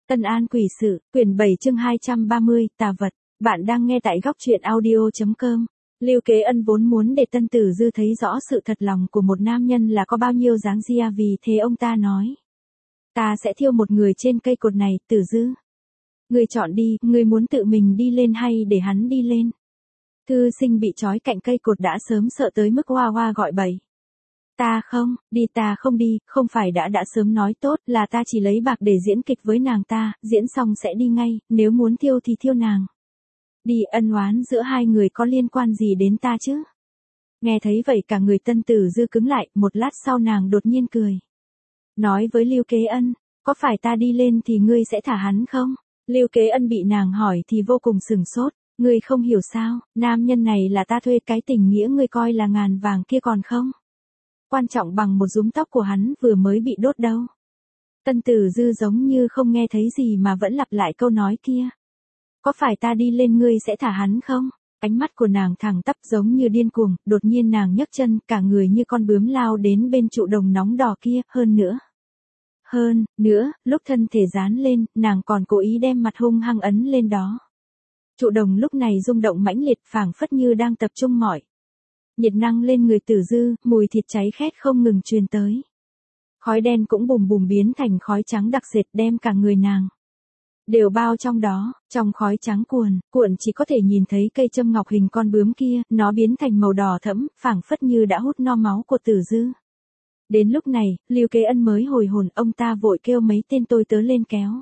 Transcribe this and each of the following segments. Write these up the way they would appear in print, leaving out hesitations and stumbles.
Tân An Quỷ Sự, quyển 7 chương 230, Tà Vật. Bạn đang nghe tại góc truyện audio.com. Lưu Kế Ân vốn muốn để Tân Tử Dư thấy rõ sự thật lòng của một nam nhân là có bao nhiêu dáng dia, vì thế ông ta nói. Ta sẽ thiêu một người trên cây cột này, Tử Dư. Ngươi chọn đi, ngươi muốn tự mình đi lên hay để hắn đi lên? Thư sinh bị trói cạnh cây cột đã sớm sợ tới mức hoa hoa gọi bậy. Ta không đi, không phải đã sớm nói tốt là ta chỉ lấy bạc để diễn kịch với nàng ta, diễn xong sẽ đi ngay, nếu muốn thiêu thì thiêu nàng. Đi, ân oán giữa hai người có liên quan gì đến ta chứ? Nghe thấy vậy cả người Tân Tử Dư cứng lại, một lát sau nàng đột nhiên cười. Nói với Lưu Kế Ân, có phải ta đi lên thì ngươi sẽ thả hắn không? Lưu Kế Ân bị nàng hỏi thì vô cùng sửng sốt, ngươi không hiểu sao, nam nhân này là ta thuê, cái tình nghĩa ngươi coi là ngàn vàng kia còn không quan trọng bằng một rúm tóc của hắn vừa mới bị đốt đâu. Tân Tử Dư giống như không nghe thấy gì mà vẫn lặp lại câu nói kia. Có phải ta đi lên ngươi sẽ thả hắn không? Ánh mắt của nàng thẳng tắp giống như điên cuồng, đột nhiên nàng nhấc chân, cả người như con bướm lao đến bên trụ đồng nóng đỏ kia, hơn nữa, lúc thân thể dán lên, nàng còn cố ý đem mặt hung hăng ấn lên đó. Trụ đồng lúc này rung động mãnh liệt, phảng phất như đang tập trung mọi nhiệt năng lên người Tử Dư, mùi thịt cháy khét không ngừng truyền tới. Khói đen cũng bùm bùm biến thành khói trắng đặc sệt, đem cả người nàng đều bao trong đó, trong khói trắng cuộn chỉ có thể nhìn thấy cây châm ngọc hình con bướm kia, nó biến thành màu đỏ thẫm, phảng phất như đã hút no máu của Tử Dư. Đến lúc này, Lưu Kế Ân mới hồi hồn, ông ta vội kêu mấy tên tôi tớ lên kéo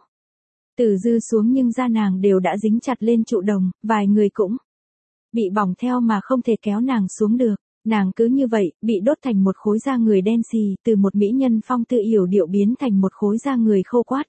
Tử Dư xuống, nhưng da nàng đều đã dính chặt lên trụ đồng, vài người cũng bị bỏng theo mà không thể kéo nàng xuống được. Nàng cứ như vậy, bị đốt thành một khối da người đen xì, từ một mỹ nhân phong tư yểu điệu biến thành một khối da người khô quắt.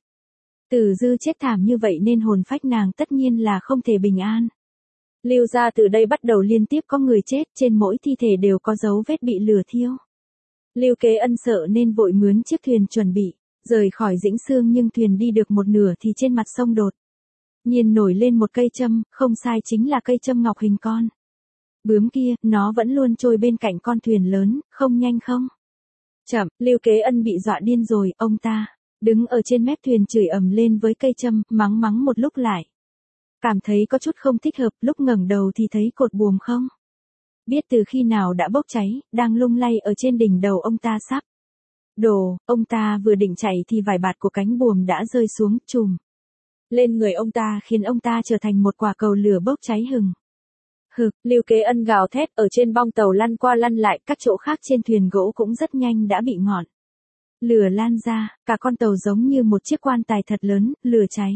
Tử Dư chết thảm như vậy nên hồn phách nàng tất nhiên là không thể bình an. Lưu gia từ đây bắt đầu liên tiếp có người chết, trên mỗi thi thể đều có dấu vết bị lửa thiêu. Lưu Kế Ân sợ nên vội mướn chiếc thuyền chuẩn bị rời khỏi Dĩnh Xương, nhưng thuyền đi được một nửa thì trên mặt sông đột nhiên nổi lên một cây châm, không sai, chính là cây châm ngọc hình con bướm kia, nó vẫn luôn trôi bên cạnh con thuyền lớn, không nhanh không chậm. Lưu Kế Ân bị dọa điên rồi, ông ta đứng ở trên mép thuyền chửi ầm lên với cây châm, mắng một lúc lại cảm thấy có chút không thích hợp, lúc ngẩng đầu thì thấy cột buồm không biết từ khi nào đã bốc cháy, đang lung lay ở trên đỉnh đầu ông ta sắp đổ. Ông ta vừa định chạy thì vài bạt của cánh buồm đã rơi xuống, chùm lên người ông ta, khiến ông ta trở thành một quả cầu lửa bốc cháy hừng hực. Lưu Kế Ân gào thét, ở trên bong tàu lăn qua lăn lại, các chỗ khác trên thuyền gỗ cũng rất nhanh đã bị ngọn lửa lan ra, cả con tàu giống như một chiếc quan tài thật lớn, lửa cháy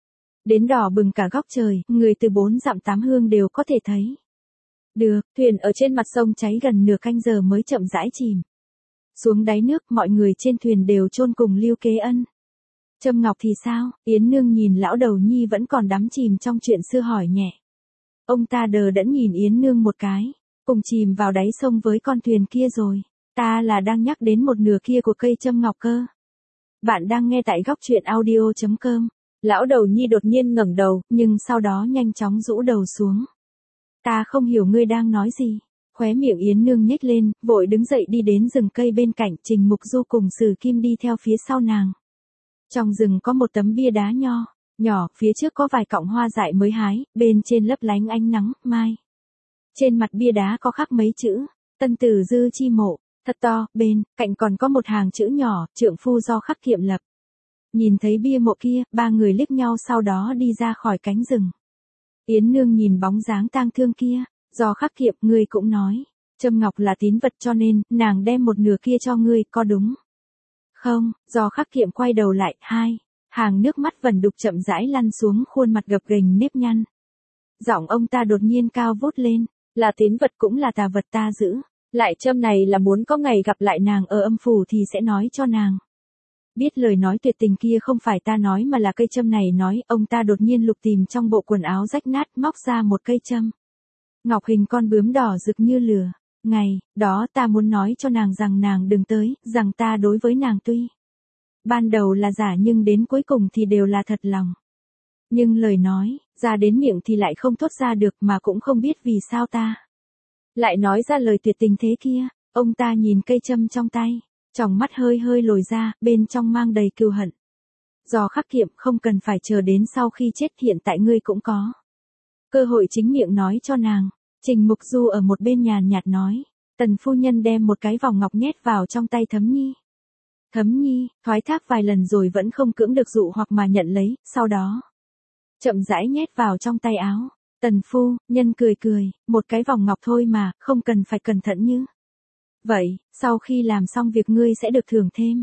đến đỏ bừng cả góc trời, người từ 4 dặm 8 hương đều có thể thấy được. Thuyền ở trên mặt sông cháy gần nửa canh giờ mới chậm rãi chìm xuống đáy nước, mọi người trên thuyền đều chôn cùng Lưu Kế Ân. Trâm Ngọc thì sao? Yến Nương nhìn lão đầu nhi vẫn còn đắm chìm trong chuyện xưa hỏi nhẹ. Ông ta đờ đẫn nhìn Yến Nương một cái, cùng chìm vào đáy sông với con thuyền kia rồi. Ta là đang nhắc đến một nửa kia của cây Trâm Ngọc cơ. Bạn đang nghe tại góc truyện audio.com. Lão đầu nhi đột nhiên ngẩng đầu, nhưng sau đó nhanh chóng rũ đầu xuống. Ta không hiểu ngươi đang nói gì. Khóe miệng Yến Nương nhếch lên, vội đứng dậy đi đến rừng cây bên cạnh, Trình Mục Du cùng Sử Kim đi theo phía sau nàng. Trong rừng có một tấm bia đá nhỏ, phía trước có vài cọng hoa dại mới hái, bên trên lấp lánh ánh nắng mai. Trên mặt bia đá có khắc mấy chữ, Tân Tử Dư chi mộ, thật to, bên cạnh còn có một hàng chữ nhỏ, trượng phu do Khắc Kiệm lập. Nhìn thấy bia mộ kia, ba người liếc nhau sau đó đi ra khỏi cánh rừng. Yến Nương nhìn bóng dáng tang thương kia, do Khắc Kiệm, ngươi cũng nói, Trâm Ngọc là tín vật cho nên, nàng đem một nửa kia cho ngươi, có đúng không? Do Khắc Kiệm quay đầu lại, hàng nước mắt vẩn đục chậm rãi lăn xuống khuôn mặt gập ghềnh nếp nhăn. Giọng ông ta đột nhiên cao vút lên, là tín vật cũng là tà vật, ta giữ lại châm này là muốn có ngày gặp lại nàng ở âm phủ thì sẽ nói cho nàng biết lời nói tuyệt tình kia không phải ta nói mà là cây châm này nói. Ông ta đột nhiên lục tìm trong bộ quần áo rách nát, móc ra một cây châm ngọc hình con bướm đỏ rực như lửa. Ngày đó ta muốn nói cho nàng rằng nàng đừng tới, rằng ta đối với nàng tuy ban đầu là giả nhưng đến cuối cùng thì đều là thật lòng. Nhưng lời nói ra đến miệng thì lại không thốt ra được, mà cũng không biết vì sao ta lại nói ra lời tuyệt tình thế kia. Ông ta nhìn cây châm trong tay, tròng mắt hơi hơi lồi ra, bên trong mang đầy cừu hận. Do khắc kiệm không cần phải chờ đến sau khi chết, hiện tại ngươi cũng có cơ hội chính miệng nói cho nàng. Trình Mục Du ở một bên nhàn nhạt nói. Tần phu nhân đem một cái vòng ngọc nhét vào trong tay Thấm Nhi. Thấm Nhi, thoái thác vài lần rồi vẫn không cưỡng được dụ hoặc mà nhận lấy, sau đó chậm rãi nhét vào trong tay áo. Tần phu nhân cười cười, một cái vòng ngọc thôi mà, không cần phải cẩn thận như vậy, sau khi làm xong việc ngươi sẽ được thưởng thêm.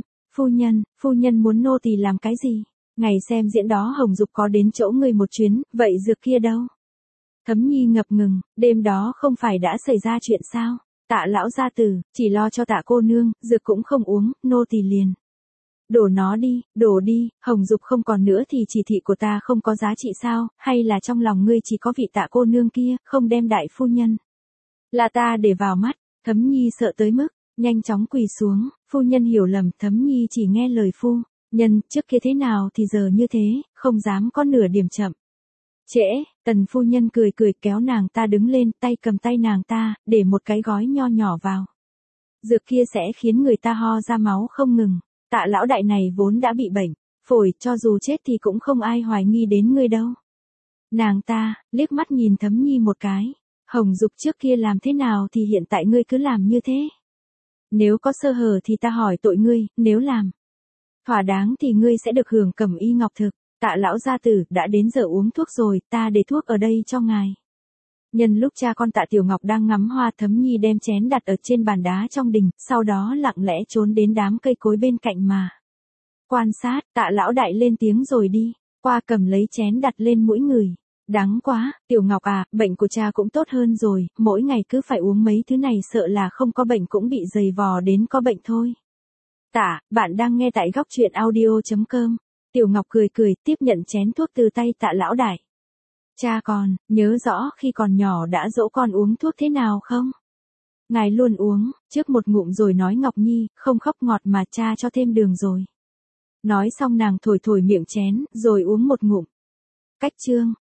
Phu nhân muốn nô tỳ làm cái gì? Ngày xem diễn đó Hồng Dục có đến chỗ ngươi một chuyến, vậy dược kia đâu? Thấm Nhi ngập ngừng, đêm đó không phải đã xảy ra chuyện sao? Tạ lão gia tử, chỉ lo cho Tạ cô nương, dược cũng không uống, nô tỳ liền đổ nó đi, đổ đi, Hồng Dục không còn nữa thì chỉ thị của ta không có giá trị sao, hay là trong lòng ngươi chỉ có vị Tạ cô nương kia, không đem đại phu nhân là ta để vào mắt. Thấm Nhi sợ tới mức nhanh chóng quỳ xuống. Phu nhân hiểu lầm, Thấm Nhi chỉ nghe lời phu nhân, trước kia thế nào thì giờ như thế, không dám có nửa điểm chậm trễ. Tần phu nhân cười cười kéo nàng ta đứng lên, tay cầm tay nàng ta, để một cái gói nho nhỏ vào. Dược kia sẽ khiến người ta ho ra máu không ngừng. Tạ lão đại này vốn đã bị bệnh phổi, cho dù chết thì cũng không ai hoài nghi đến ngươi đâu. Nàng ta liếc mắt nhìn Thấm Nhi một cái. Hồng Dục trước kia làm thế nào thì hiện tại ngươi cứ làm như thế. Nếu có sơ hở thì ta hỏi tội ngươi, nếu làm thỏa đáng thì ngươi sẽ được hưởng cẩm y ngọc thực. Tạ lão gia tử, đã đến giờ uống thuốc rồi, ta để thuốc ở đây cho ngài. Nhân lúc cha con Tạ Tiểu Ngọc đang ngắm hoa, Thấm Nhi đem chén đặt ở trên bàn đá trong đình, sau đó lặng lẽ trốn đến đám cây cối bên cạnh mà quan sát. Tạ lão đại lên tiếng rồi đi qua cầm lấy chén đặt lên mũi người. Đáng quá, Tiểu Ngọc à, bệnh của cha cũng tốt hơn rồi, mỗi ngày cứ phải uống mấy thứ này sợ là không có bệnh cũng bị dày vò đến có bệnh thôi. Tạ, bạn đang nghe tại góc truyện audio.com. Tiểu Ngọc cười cười, tiếp nhận chén thuốc từ tay Tạ lão đại. Cha còn nhớ rõ khi còn nhỏ đã dỗ con uống thuốc thế nào không? Ngài luôn uống, trước một ngụm rồi nói Ngọc Nhi, không khóc ngọt mà cha cho thêm đường rồi. Nói xong nàng thổi thổi miệng chén, rồi uống một ngụm. Cách chương.